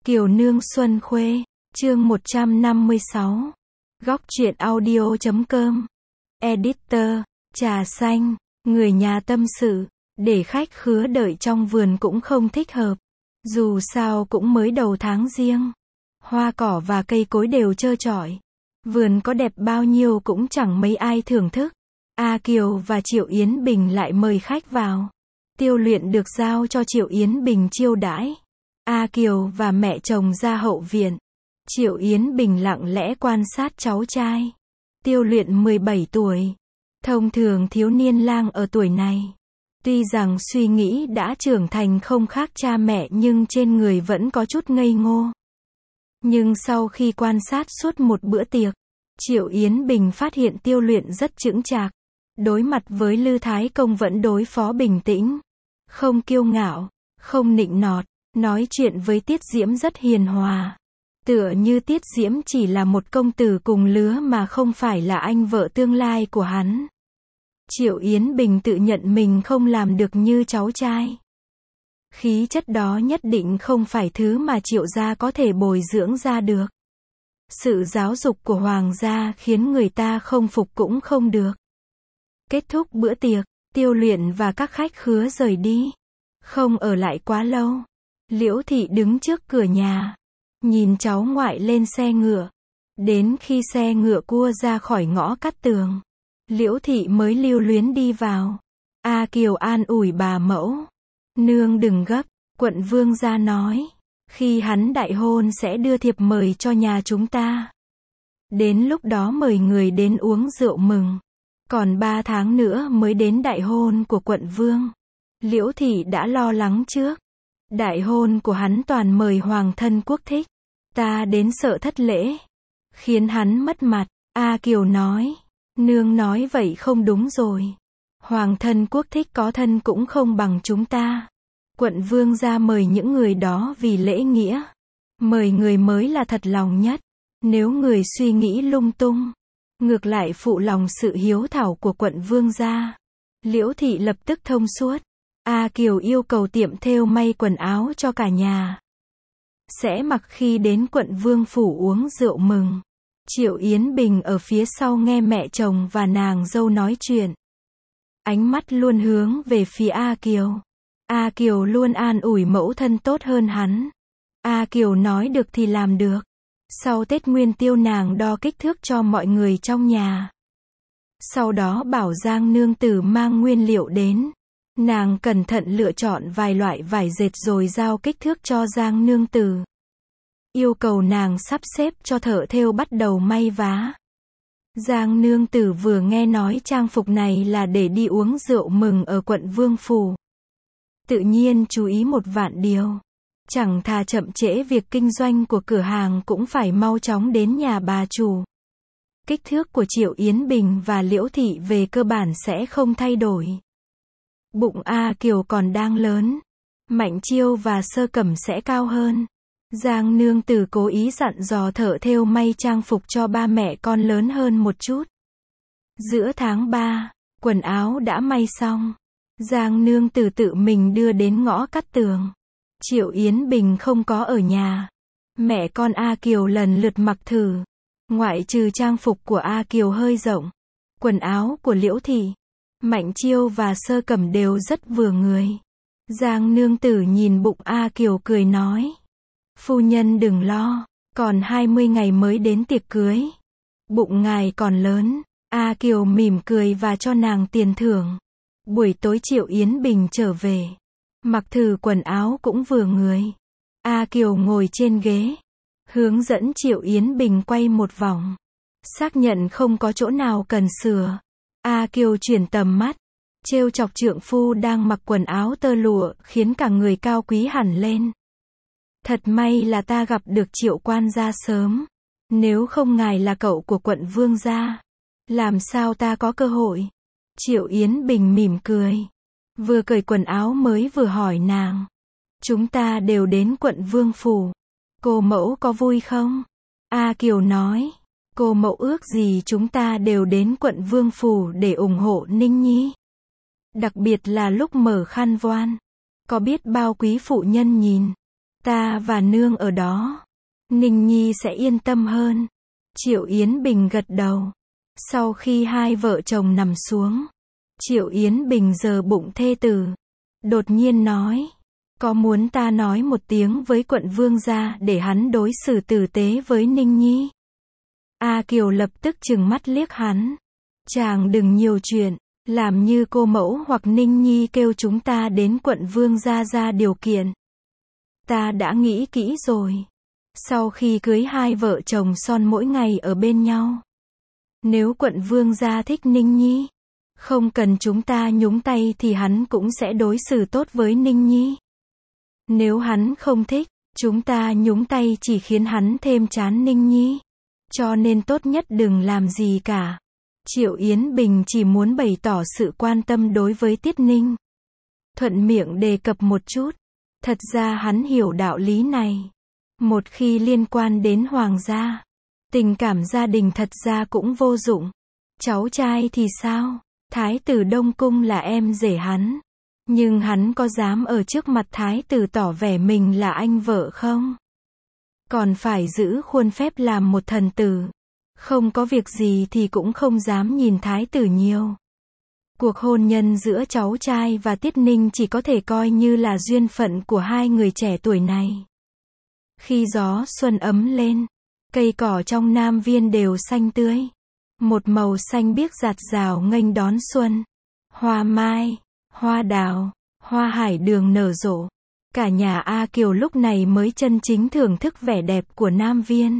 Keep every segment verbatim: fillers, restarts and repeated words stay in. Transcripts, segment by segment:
Kiều Nương Xuân Khuê, chương một trăm năm mươi sáu. Góc truyện audio chấm com. Editor, trà xanh, người nhà tâm sự, để khách khứa đợi trong vườn cũng không thích hợp. Dù sao cũng mới đầu tháng giêng. Hoa cỏ và cây cối đều trơ trọi. Vườn có đẹp bao nhiêu cũng chẳng mấy ai thưởng thức. A Kiều và Triệu Yến Bình lại mời khách vào. Tiêu Luyện được giao cho Triệu Yến Bình chiêu đãi. A Kiều và mẹ chồng ra hậu viện. Triệu Yến Bình lặng lẽ quan sát cháu trai. Tiêu Luyện mười bảy tuổi. Thông thường thiếu niên lang ở tuổi này, tuy rằng suy nghĩ đã trưởng thành không khác cha mẹ nhưng trên người vẫn có chút ngây ngô. Nhưng sau khi quan sát suốt một bữa tiệc, Triệu Yến Bình phát hiện Tiêu Luyện rất chững chạc. Đối mặt với Lư Thái Công vẫn đối phó bình tĩnh. Không kiêu ngạo, không nịnh nọt, nói chuyện với Tiết Diễm rất hiền hòa. Tựa như Tiết Diễm chỉ là một công tử cùng lứa mà không phải là anh vợ tương lai của hắn. Triệu Yến Bình tự nhận mình không làm được như cháu trai. Khí chất đó nhất định không phải thứ mà Triệu gia có thể bồi dưỡng ra được. Sự giáo dục của Hoàng gia khiến người ta không phục cũng không được. Kết thúc bữa tiệc, Tiêu Luyện và các khách khứa rời đi. Không ở lại quá lâu. Liễu Thị đứng trước cửa nhà, nhìn cháu ngoại lên xe ngựa. Đến khi xe ngựa cua ra khỏi ngõ Cát Tường, Liễu Thị mới lưu luyến đi vào. A Kiều an ủi bà mẫu. Nương đừng gấp, quận vương gia nói. Khi hắn đại hôn sẽ đưa thiệp mời cho nhà chúng ta. Đến lúc đó mời người đến uống rượu mừng. Còn ba tháng nữa mới đến đại hôn của quận vương. Liễu Thị đã lo lắng trước. Đại hôn của hắn toàn mời hoàng thân quốc thích. Ta đến sợ thất lễ, khiến hắn mất mặt. A Kiều nói. Nương nói vậy không đúng rồi. Hoàng thân quốc thích có thân cũng không bằng chúng ta. Quận vương gia mời những người đó vì lễ nghĩa. Mời người mới là thật lòng nhất. Nếu người suy nghĩ lung tung, ngược lại phụ lòng sự hiếu thảo của quận vương gia. Liễu Thị lập tức thông suốt. A Kiều yêu cầu tiệm thêu may quần áo cho cả nhà. Sẽ mặc khi đến quận vương phủ uống rượu mừng. Triệu Yến Bình ở phía sau nghe mẹ chồng và nàng dâu nói chuyện. Ánh mắt luôn hướng về phía A Kiều. A Kiều luôn an ủi mẫu thân tốt hơn hắn. A Kiều nói được thì làm được. Sau Tết Nguyên Tiêu nàng đo kích thước cho mọi người trong nhà. Sau đó bảo Giang nương tử mang nguyên liệu đến. Nàng cẩn thận lựa chọn vài loại vải dệt rồi giao kích thước cho Giang nương tử. Yêu cầu nàng sắp xếp cho thợ thêu bắt đầu may vá. Giang nương tử vừa nghe nói trang phục này là để đi uống rượu mừng ở quận vương phủ. Tự nhiên chú ý một vạn điều. Chẳng thà chậm trễ việc kinh doanh của cửa hàng cũng phải mau chóng đến nhà bà chủ. Kích thước của Triệu Yến Bình và Liễu Thị về cơ bản sẽ không thay đổi. Bụng A Kiều còn đang lớn. Mạnh Chiêu và Sơ Cẩm sẽ cao hơn. Giang nương tử cố ý dặn dò thợ thêu may trang phục cho ba mẹ con lớn hơn một chút. Giữa tháng ba, quần áo đã may xong. Giang nương tử tự mình đưa đến ngõ Cát Tường. Triệu Yến Bình không có ở nhà. Mẹ con A Kiều lần lượt mặc thử. Ngoại trừ trang phục của A Kiều hơi rộng, quần áo của Liễu Thị, Mạnh Chiêu và Sơ Cẩm đều rất vừa người. Giang nương tử nhìn bụng A Kiều cười nói. Phu nhân đừng lo, còn hai mươi ngày mới đến tiệc cưới. Bụng ngài còn lớn. A Kiều mỉm cười và cho nàng tiền thưởng. Buổi tối Triệu Yến Bình trở về. Mặc thử quần áo cũng vừa người. A Kiều ngồi trên ghế. Hướng dẫn Triệu Yến Bình quay một vòng. Xác nhận không có chỗ nào cần sửa. A Kiều chuyển tầm mắt. Trêu chọc trượng phu đang mặc quần áo tơ lụa khiến cả người cao quý hẳn lên. Thật may là ta gặp được Triệu quan gia sớm. Nếu không ngài là cậu của quận vương gia, làm sao ta có cơ hội? Triệu Yến Bình mỉm cười. Vừa cởi quần áo mới vừa hỏi nàng. Chúng ta đều đến quận vương phủ. Cô mẫu có vui không? A Kiều nói. Cô mẫu ước gì chúng ta đều đến quận vương phủ để ủng hộ Ninh Nhi. Đặc biệt là lúc mở khăn voan. Có biết bao quý phụ nhân nhìn. Ta và nương ở đó. Ninh Nhi sẽ yên tâm hơn. Triệu Yến Bình gật đầu. Sau khi hai vợ chồng nằm xuống, Triệu Yến Bình giơ bụng thê tử. Đột nhiên nói. Có muốn ta nói một tiếng với quận vương gia để hắn đối xử tử tế với Ninh Nhi? A Kiều lập tức trừng mắt liếc hắn. Chàng đừng nhiều chuyện, làm như cô mẫu hoặc Ninh Nhi kêu chúng ta đến quận vương gia ra điều kiện. Ta đã nghĩ kỹ rồi. Sau khi cưới hai vợ chồng son mỗi ngày ở bên nhau. Nếu quận vương gia thích Ninh Nhi, không cần chúng ta nhúng tay thì hắn cũng sẽ đối xử tốt với Ninh Nhi. Nếu hắn không thích, chúng ta nhúng tay chỉ khiến hắn thêm chán Ninh Nhi. Cho nên tốt nhất đừng làm gì cả. Triệu Yến Bình chỉ muốn bày tỏ sự quan tâm đối với Tiết Ninh. Thuận miệng đề cập một chút. Thật ra hắn hiểu đạo lý này. Một khi liên quan đến hoàng gia, tình cảm gia đình thật ra cũng vô dụng. Cháu trai thì sao? Thái tử Đông Cung là em rể hắn. Nhưng hắn có dám ở trước mặt thái tử tỏ vẻ mình là anh vợ không? Còn phải giữ khuôn phép làm một thần tử. Không có việc gì thì cũng không dám nhìn thái tử nhiều. Cuộc hôn nhân giữa cháu trai và Tiết Ninh chỉ có thể coi như là duyên phận của hai người trẻ tuổi này. Khi gió xuân ấm lên, cây cỏ trong Nam Viên đều xanh tươi. Một màu xanh biếc rạt rào nghênh đón xuân. Hoa mai, hoa đào, hoa hải đường nở rộ. Cả nhà A Kiều lúc này mới chân chính thưởng thức vẻ đẹp của Nam Viên.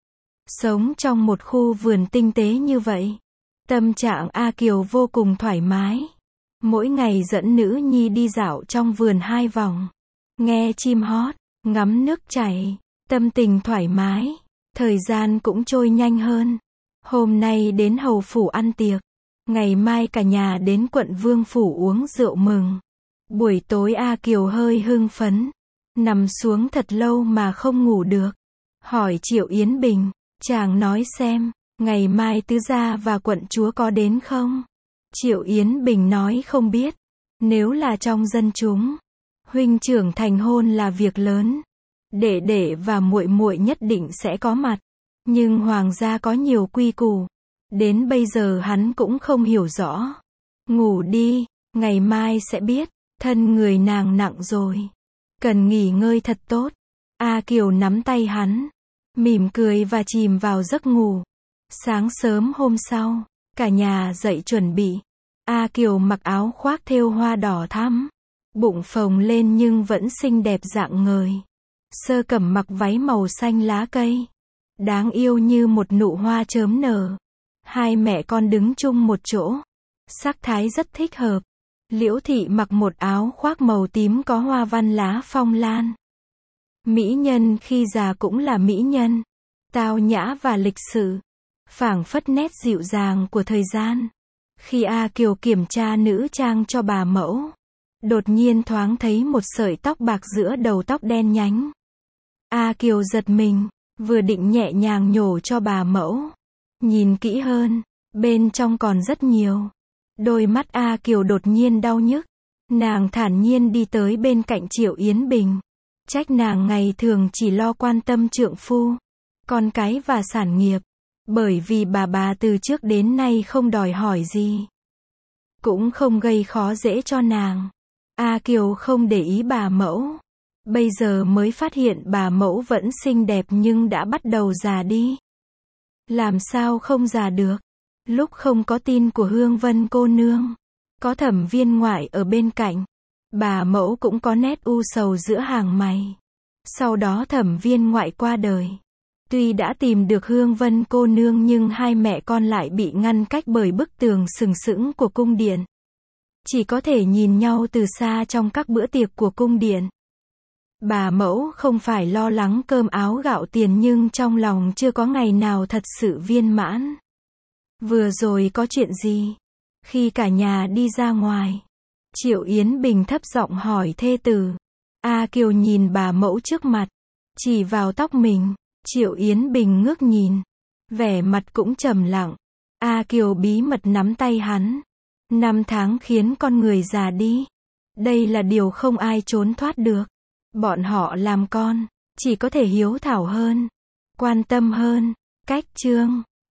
Sống trong một khu vườn tinh tế như vậy, tâm trạng A Kiều vô cùng thoải mái. Mỗi ngày dẫn nữ nhi đi dạo trong vườn hai vòng, nghe chim hót, ngắm nước chảy, tâm tình thoải mái, thời gian cũng trôi nhanh hơn. Hôm nay đến hầu phủ ăn tiệc, ngày mai cả nhà đến quận vương phủ uống rượu mừng. Buổi tối A Kiều hơi hưng phấn, nằm xuống thật lâu mà không ngủ được. Hỏi Triệu Yến Bình, chàng nói xem, ngày mai tứ gia và quận chúa có đến không? Triệu Yến Bình nói không biết. Nếu là trong dân chúng, huynh trưởng thành hôn là việc lớn. Đệ đệ và muội muội nhất định sẽ có mặt. Nhưng hoàng gia có nhiều quy củ. Đến bây giờ hắn cũng không hiểu rõ. Ngủ đi, ngày mai sẽ biết. Thân người nàng nặng rồi. Cần nghỉ ngơi thật tốt. A Kiều nắm tay hắn, mỉm cười và chìm vào giấc ngủ. Sáng sớm hôm sau, cả nhà dậy chuẩn bị. A Kiều mặc áo khoác thêu hoa đỏ thắm, bụng phồng lên nhưng vẫn xinh đẹp rạng ngời. Sơ Cẩm mặc váy màu xanh lá cây, đáng yêu như một nụ hoa chớm nở. Hai mẹ con đứng chung một chỗ, sắc thái rất thích hợp. Liễu Thị mặc một áo khoác màu tím có hoa văn lá phong lan. Mỹ nhân khi già cũng là mỹ nhân, tao nhã và lịch sự, phảng phất nét dịu dàng của thời gian. Khi A Kiều kiểm tra nữ trang cho bà mẫu, đột nhiên thoáng thấy một sợi tóc bạc giữa đầu tóc đen nhánh. A Kiều giật mình, vừa định nhẹ nhàng nhổ cho bà mẫu. Nhìn kỹ hơn, bên trong còn rất nhiều. Đôi mắt A Kiều đột nhiên đau nhức. Nàng thản nhiên đi tới bên cạnh Triệu Yến Bình. Trách nàng ngày thường chỉ lo quan tâm trượng phu, con cái và sản nghiệp. Bởi vì bà bà từ trước đến nay không đòi hỏi gì, cũng không gây khó dễ cho nàng. A Kiều không để ý bà mẫu. Bây giờ mới phát hiện bà mẫu vẫn xinh đẹp nhưng đã bắt đầu già đi. Làm sao không già được? Lúc không có tin của Hương Vân cô nương, có Thẩm Viên ngoại ở bên cạnh, bà mẫu cũng có nét u sầu giữa hàng mày. Sau đó Thẩm Viên ngoại qua đời. Tuy đã tìm được Hương Vân cô nương nhưng hai mẹ con lại bị ngăn cách bởi bức tường sừng sững của cung điện. Chỉ có thể nhìn nhau từ xa trong các bữa tiệc của cung điện. Bà mẫu không phải lo lắng cơm áo gạo tiền nhưng trong lòng chưa có ngày nào thật sự viên mãn. Vừa rồi có chuyện gì? Khi cả nhà đi ra ngoài, Triệu Yến Bình thấp giọng hỏi thê tử. A Kiều nhìn bà mẫu trước mặt, chỉ vào tóc mình. Triệu Yến Bình ngước nhìn, vẻ mặt cũng trầm lặng. A Kiều bí mật nắm tay hắn. Năm tháng khiến con người già đi. Đây là điều không ai trốn thoát được. Bọn họ làm con, chỉ có thể hiếu thảo hơn, quan tâm hơn. Cách chương